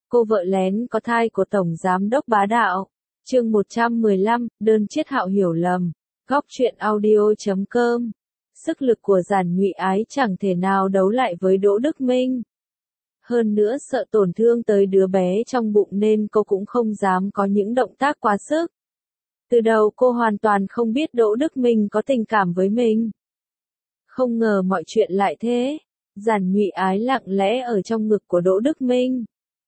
Cô vợ lén có thai của Tổng Giám đốc bá đạo. Chương 115, đơn Chiết Hạo hiểu lầm. Góc truyện audio.com. Sức lực của Giản Nhụy Ái chẳng thể nào đấu lại với Đỗ Đức Minh. Hơn nữa sợ tổn thương tới đứa bé trong bụng nên cô cũng không dám có những động tác quá sức. Từ đầu cô hoàn toàn không biết Đỗ Đức Minh có tình cảm với mình. Không ngờ mọi chuyện lại thế. Giản Nhụy Ái lặng lẽ ở trong ngực của Đỗ Đức Minh.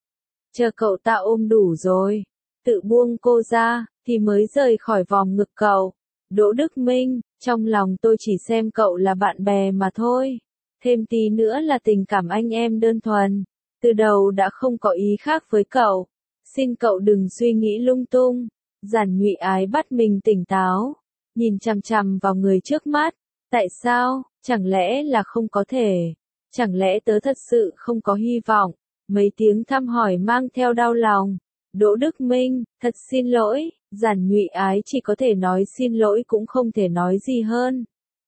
Chờ cậu ta ôm đủ rồi, tự buông cô ra, thì mới rời khỏi vòng ngực cậu. Đỗ Đức Minh, trong lòng tôi chỉ xem cậu là bạn bè mà thôi. Thêm tí nữa là tình cảm anh em đơn thuần. Từ đầu đã không có ý khác với cậu. Xin cậu đừng suy nghĩ lung tung. Giản Nhụy Ái bắt mình tỉnh táo. Nhìn chằm chằm vào người trước mắt. Tại sao? Chẳng lẽ là không có thể? Chẳng lẽ tớ thật sự không có hy vọng? Mấy tiếng thăm hỏi mang theo đau lòng. Đỗ Đức Minh, thật xin lỗi. Giản Nhụy Ái chỉ có thể nói xin lỗi cũng không thể nói gì hơn.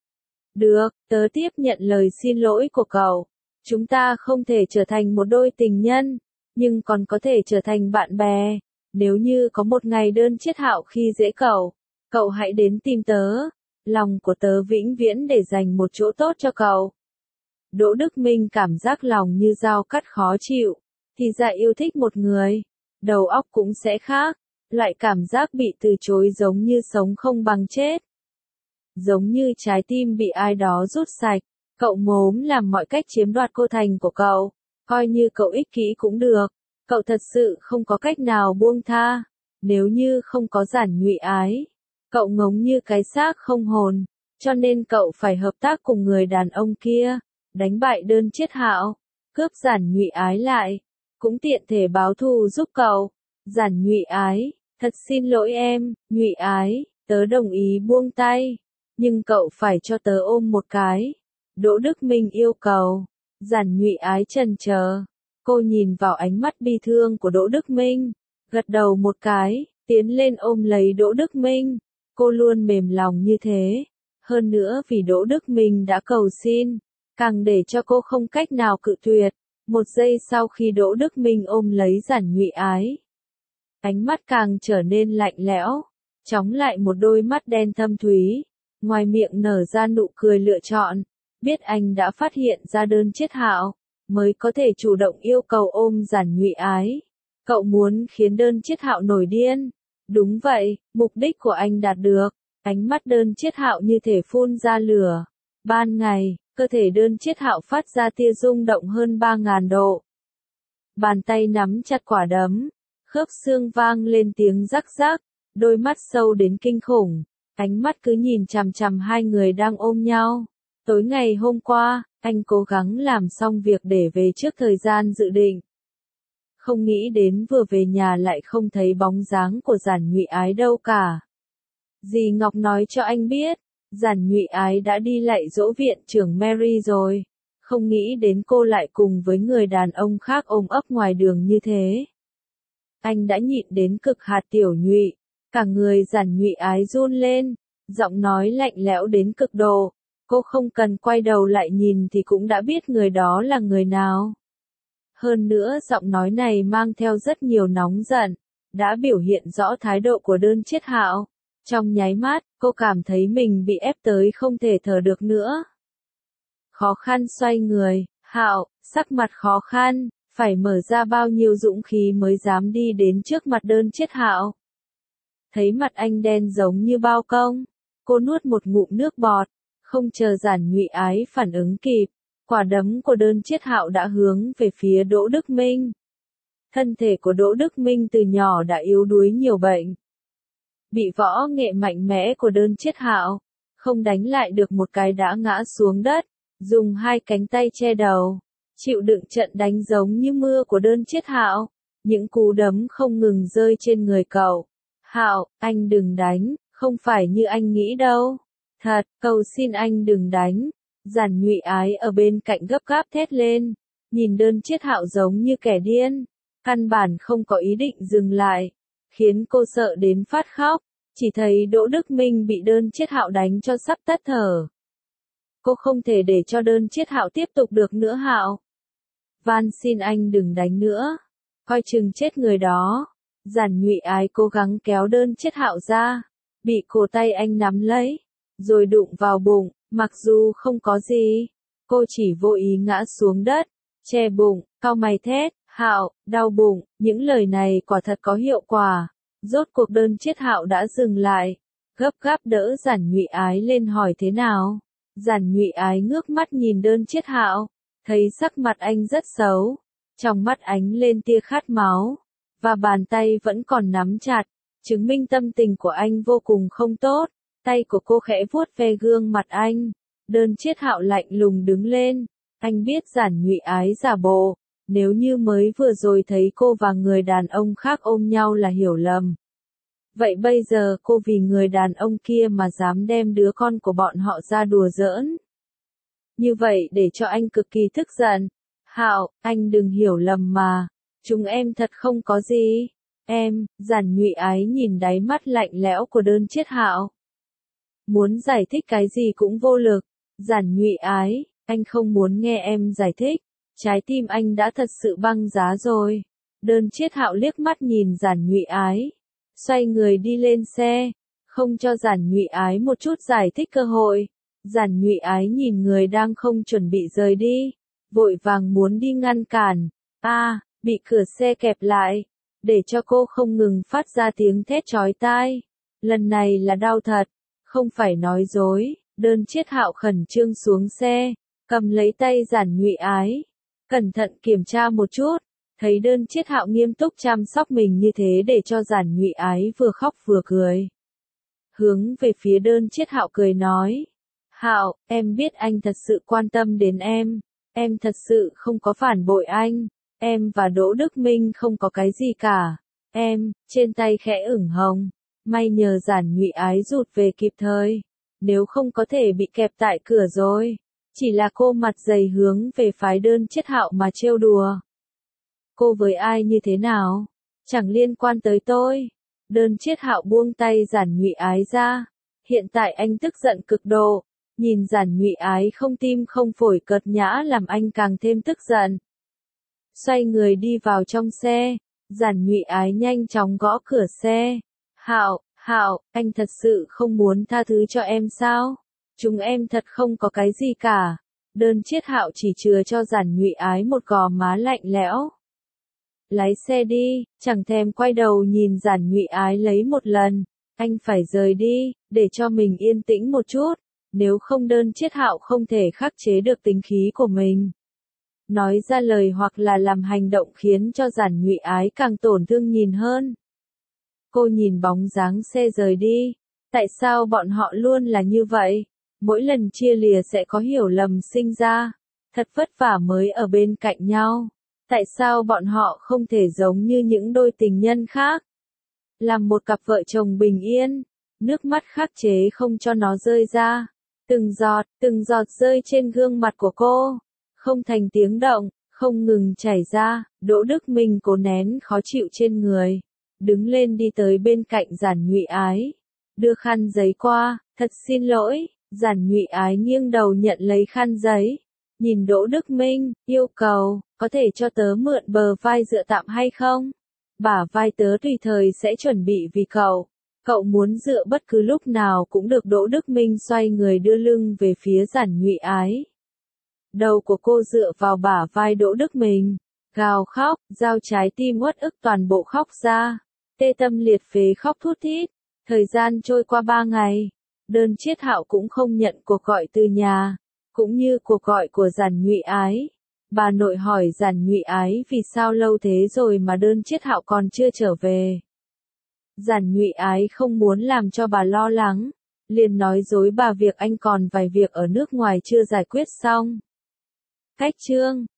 Được, tớ tiếp nhận lời xin lỗi của cậu. Chúng ta không thể trở thành một đôi tình nhân, nhưng còn có thể trở thành bạn bè. Nếu như có một ngày đơn Chiết Hạo khi dễ cậu hãy đến tìm tớ. Lòng của tớ vĩnh viễn để dành một chỗ tốt cho cậu. Đỗ Đức Minh cảm giác lòng như dao cắt khó chịu. Thì ra yêu thích một người, đầu óc cũng sẽ khác. Loại cảm giác bị từ chối giống như sống không bằng chết. Giống như trái tim bị ai đó rút sạch. Cậu mốm làm mọi cách chiếm đoạt cô thành của cậu. Coi như cậu ích kỷ cũng được. Cậu thật sự không có cách nào buông tha. Nếu như không có Giản Nhụy Ái, cậu ngống như cái xác không hồn. Cho nên cậu phải hợp tác cùng người đàn ông kia. Đánh bại đơn Chiết Hạo, cướp Giản Nhụy Ái lại. Cũng tiện thể báo thù giúp cậu. Giản Nhụy Ái, thật xin lỗi em, Nhụy Ái, tớ đồng ý buông tay. Nhưng cậu phải cho tớ ôm một cái. Đỗ Đức Minh yêu cầu. Giản Nhụy Ái chần chờ. Cô nhìn vào ánh mắt bi thương của Đỗ Đức Minh. Gật đầu một cái, tiến lên ôm lấy Đỗ Đức Minh. Cô luôn mềm lòng như thế. Hơn nữa vì Đỗ Đức Minh đã cầu xin, càng để cho cô không cách nào cự tuyệt. Một giây sau khi Đỗ Đức Minh ôm lấy Giản Nhụy Ái, ánh mắt càng trở nên lạnh lẽo, chóng lại một đôi mắt đen thâm thúy, ngoài miệng nở ra nụ cười lựa chọn, biết anh đã phát hiện ra đơn Chiết Hạo, mới có thể chủ động yêu cầu ôm Giản Nhụy Ái. Cậu muốn khiến đơn Chiết Hạo nổi điên. Đúng vậy, mục đích của anh đạt được. Ánh mắt đơn Chiết Hạo như thể phun ra lửa. Ban ngày, cơ thể đơn Chiết Hạo phát ra tia rung động hơn 3.000 độ. Bàn tay nắm chặt quả đấm, khớp xương vang lên tiếng rắc rắc, đôi mắt sâu đến kinh khủng, ánh mắt cứ nhìn chằm chằm hai người đang ôm nhau. Tối ngày hôm qua, anh cố gắng làm xong việc để về trước thời gian dự định. Không nghĩ đến vừa về nhà lại không thấy bóng dáng của Giản Nhụy Ái đâu cả. Dì Ngọc nói cho anh biết, Giản Nhụy Ái đã đi lạy dỗ viện trưởng Mary rồi. Không nghĩ đến cô lại cùng với người đàn ông khác ôm ấp ngoài đường như thế. Anh đã nhịn đến cực hạt tiểu nhụy. Cả người Giản Nhụy Ái run lên, giọng nói lạnh lẽo đến cực độ. Cô không cần quay đầu lại nhìn thì cũng đã biết người đó là người nào. Hơn nữa giọng nói này mang theo rất nhiều nóng giận, đã biểu hiện rõ thái độ của đơn Chiết Hạo. Trong nháy mắt, cô cảm thấy mình bị ép tới không thể thở được nữa. Khó khăn xoay người, Hạo, sắc mặt khó khăn, phải mở ra bao nhiêu dũng khí mới dám đi đến trước mặt đơn Chiết Hạo. Thấy mặt anh đen giống như bao công, cô nuốt một ngụm nước bọt, không chờ Giản Nhụy Ái phản ứng kịp, quả đấm của đơn Chiết Hạo đã hướng về phía Đỗ Đức Minh. Thân thể của Đỗ Đức Minh từ nhỏ đã yếu đuối nhiều bệnh. Bị võ nghệ mạnh mẽ của đơn Chiết Hạo, không đánh lại được một cái đã ngã xuống đất, dùng hai cánh tay che đầu, chịu đựng trận đánh giống như mưa của đơn Chiết Hạo, những cú đấm không ngừng rơi trên người cậu. Hạo, anh đừng đánh, không phải như anh nghĩ đâu. Thật, cầu xin anh đừng đánh. Giản Nhụy Ái ở bên cạnh gấp gáp thét lên, nhìn đơn Chiết Hạo giống như kẻ điên, căn bản không có ý định dừng lại, khiến cô sợ đến phát khóc. Chỉ thấy Đỗ Đức Minh bị đơn Chiết Hạo đánh cho sắp tắt thở. Cô không thể để cho đơn Chiết Hạo tiếp tục được nữa Hạo. Van xin anh đừng đánh nữa. coi chừng chết người đó. Giản Nhụy Ái cố gắng kéo đơn Chiết Hạo ra, bị cổ tay anh nắm lấy, rồi đụng vào bụng, mặc dù không có gì, cô chỉ vô ý ngã xuống đất, che bụng, cau mày thét, Hạo, đau bụng, những lời này quả thật có hiệu quả. Rốt cuộc đơn Chiết Hạo đã dừng lại, gấp gáp đỡ Giản Nhụy Ái lên hỏi thế nào. Giản Nhụy Ái ngước mắt nhìn đơn Chiết Hạo, thấy sắc mặt anh rất xấu, trong mắt ánh lên tia khát máu, và bàn tay vẫn còn nắm chặt, chứng minh tâm tình của anh vô cùng không tốt. Tay của cô khẽ vuốt ve gương mặt anh, đơn Chiết Hạo lạnh lùng đứng lên, anh biết Giản Nhụy Ái giả bộ, nếu như mới vừa rồi thấy cô và người đàn ông khác ôm nhau là hiểu lầm. Vậy bây giờ cô vì người đàn ông kia mà dám đem đứa con của bọn họ ra đùa giỡn. Như vậy để cho anh cực kỳ tức giận. Hạo, anh đừng hiểu lầm mà, chúng em thật không có gì. Em, Giản Nhụy Ái nhìn đáy mắt lạnh lẽo của đơn Chiết Hạo. Muốn giải thích cái gì cũng vô lực. Giản Nhụy Ái, anh không muốn nghe em giải thích. Trái tim anh đã thật sự băng giá rồi. Đơn Chiết Hạo liếc mắt nhìn Giản Nhụy Ái, xoay người đi lên xe, không cho Giản Nhụy Ái một chút giải thích cơ hội. Giản Nhụy Ái nhìn người đang không chuẩn bị rời đi, vội vàng muốn đi ngăn cản. Bị cửa xe kẹp lại, để cho cô không ngừng phát ra tiếng thét chói tai. Lần này là đau thật, không phải nói dối. Đơn Chiết Hạo khẩn trương xuống xe, cầm lấy tay Giản Nhụy Ái, cẩn thận kiểm tra một chút, thấy đơn Chiết Hạo nghiêm túc chăm sóc mình như thế để cho Giản Nhụy Ái vừa khóc vừa cười. Hướng về phía đơn Chiết Hạo cười nói, Hạo, em biết anh thật sự quan tâm đến em thật sự không có phản bội anh, em và Đỗ Đức Minh không có cái gì cả. Trên tay khẽ ửng hồng, may nhờ Giản Nhụy Ái rụt về kịp thời, nếu không có thể bị kẹp tại cửa rồi. Chỉ là cô mặt dày hướng về phái đơn Chiết Hạo mà trêu đùa. Cô với ai như thế nào? Chẳng liên quan tới tôi. Đơn Chiết Hạo buông tay Giản Nhụy Ái ra. Hiện tại anh tức giận cực độ. Nhìn Giản Nhụy Ái không tim không phổi cợt nhã làm anh càng thêm tức giận. Xoay người đi vào trong xe. Giản Nhụy Ái nhanh chóng gõ cửa xe. Hạo, anh thật sự không muốn tha thứ cho em sao? Chúng em thật không có cái gì cả. Đơn Chiết Hạo chỉ chừa cho Giản Nhụy Ái một gò má lạnh lẽo. Lái xe đi, chẳng thèm quay đầu nhìn Giản Nhụy Ái lấy một lần. Anh phải rời đi, để cho mình yên tĩnh một chút. Nếu không đơn Chiết Hạo không thể khắc chế được tính khí của mình. Nói ra lời hoặc là làm hành động khiến cho Giản Nhụy Ái càng tổn thương nhìn hơn. Cô nhìn bóng dáng xe rời đi. Tại sao bọn họ luôn là như vậy? Mỗi lần chia lìa sẽ có hiểu lầm sinh ra. Thật vất vả mới ở bên cạnh nhau. Tại sao bọn họ không thể giống như những đôi tình nhân khác? Làm một cặp vợ chồng bình yên. Nước mắt khắc chế không cho nó rơi ra. Từng giọt rơi trên gương mặt của cô. Không thành tiếng động, không ngừng chảy ra. Đỗ Đức Minh cố nén khó chịu trên người. Đứng lên đi tới bên cạnh Giản Nhụy Ái. Đưa khăn giấy qua, thật xin lỗi. Giản Nhụy Ái nghiêng đầu nhận lấy khăn giấy. Nhìn Đỗ Đức Minh, yêu cầu, có thể cho tớ mượn bờ vai dựa tạm hay không? Bả vai tớ tùy thời sẽ chuẩn bị vì cậu. Cậu muốn dựa bất cứ lúc nào cũng được. Đỗ Đức Minh xoay người đưa lưng về phía Giản Nhụy Ái. Đầu của cô dựa vào bả vai Đỗ Đức Minh. Gào khóc, dao trái tim uất ức toàn bộ khóc ra. Tê tâm liệt phế khóc thút thít. Thời gian trôi qua 3 ngày. Đơn Chiết Hạo cũng không nhận cuộc gọi từ nhà, cũng như cuộc gọi của Giản Nhụy Ái. Bà nội hỏi Giản Nhụy Ái vì sao lâu thế rồi mà đơn Chiết Hạo còn chưa trở về. Giản Nhụy Ái không muốn làm cho bà lo lắng, liền nói dối bà việc anh còn vài việc ở nước ngoài chưa giải quyết xong. Cách chương